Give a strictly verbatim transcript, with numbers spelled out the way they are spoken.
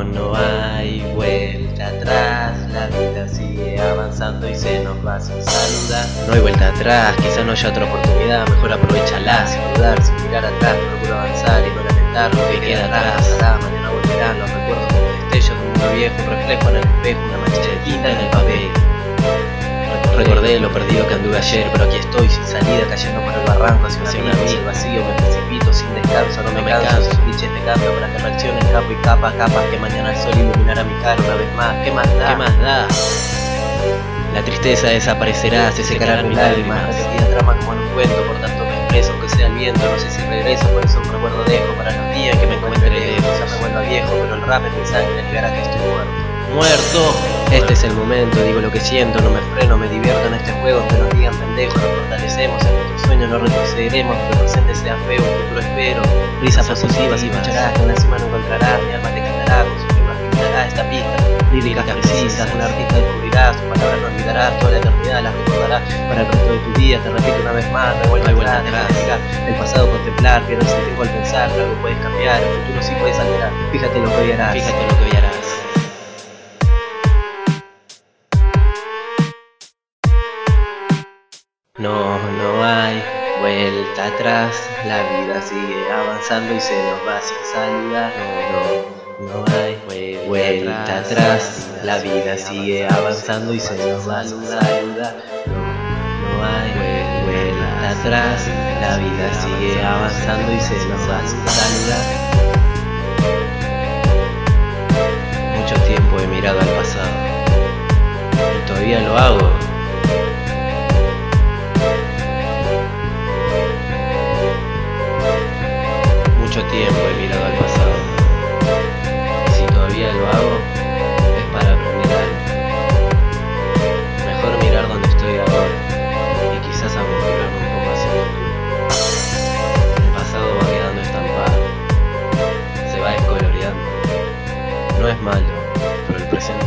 No, no hay vuelta atrás, la vida sigue avanzando y se nos va sin saludar. No hay vuelta atrás, quizá no haya otra oportunidad, mejor aprovechala, sin dudar, sin mirar atrás, procuro avanzar y no lamentar lo que queda atrás. Pasará, mañana volverán los recuerdos como destellos de un mundo viejo, un reflejo en el espejo, una mancha de tinta en el papel. Recordé lo perdido que anduve ayer, pero aquí estoy sin salida, cayendo por el barranco hacia un abismo vacío. Me precipito sin descanso, no me canso, son clichés de cambio para que reaccionen capo y capa, capas que mañana el sol iluminará mi cara una vez más. ¿Qué más da? ¿Qué más da? La tristeza desaparecerá, se secarán mis lágrimas, repetida trama como en un cuento, por tanto me expreso aunque sea el viento, no sé si regreso, por eso un recuerdo dejo para los días que me encuentre lejos. Ya me vuelvo viejo, pero el rap es mi sangre, negará que estoy muerto. Muerto, este es el momento, digo lo que siento, no me freno, me divierto en este juego, aunque nos digan pendejos, nos fortalecemos, en nuestros sueños no retrocederemos, que el presente sea feo, un futuro espero, risas positivas y escucharás, que en la cima no encontrarás, mi alma te cantará, con su firma pintará esta pista, líricas precisas, un artista descubrirá, sus palabras no olvidarás, toda la eternidad las recordarás, para el resto de tus días, te repito una vez más, no vuelvo atrás, deja de fijar, el pasado contemplar, pierdo el tiempo al pensar, que algo puedes cambiar, el futuro sí puedes alterar, fíjate lo que hoy harás, fíjate lo que hoy harás. No, no hay vuelta atrás, la vida sigue avanzando y se nos va sin saludar. No, no, no hay vuelta atrás, la vida sigue avanzando y se nos va sin saludar. No, no hay vuelta atrás, la vida sigue avanzando y se nos va sin saludar. Mucho tiempo he mirado al pasado y todavía lo hago. Mucho tiempo he mirado al pasado, y si todavía lo hago, es para aprender algo. Mejor mirar donde estoy ahora, y quizás aventurarme un poco hacia el futuro. El pasado va quedando estampado, se va descoloreando. No es malo, pero el presente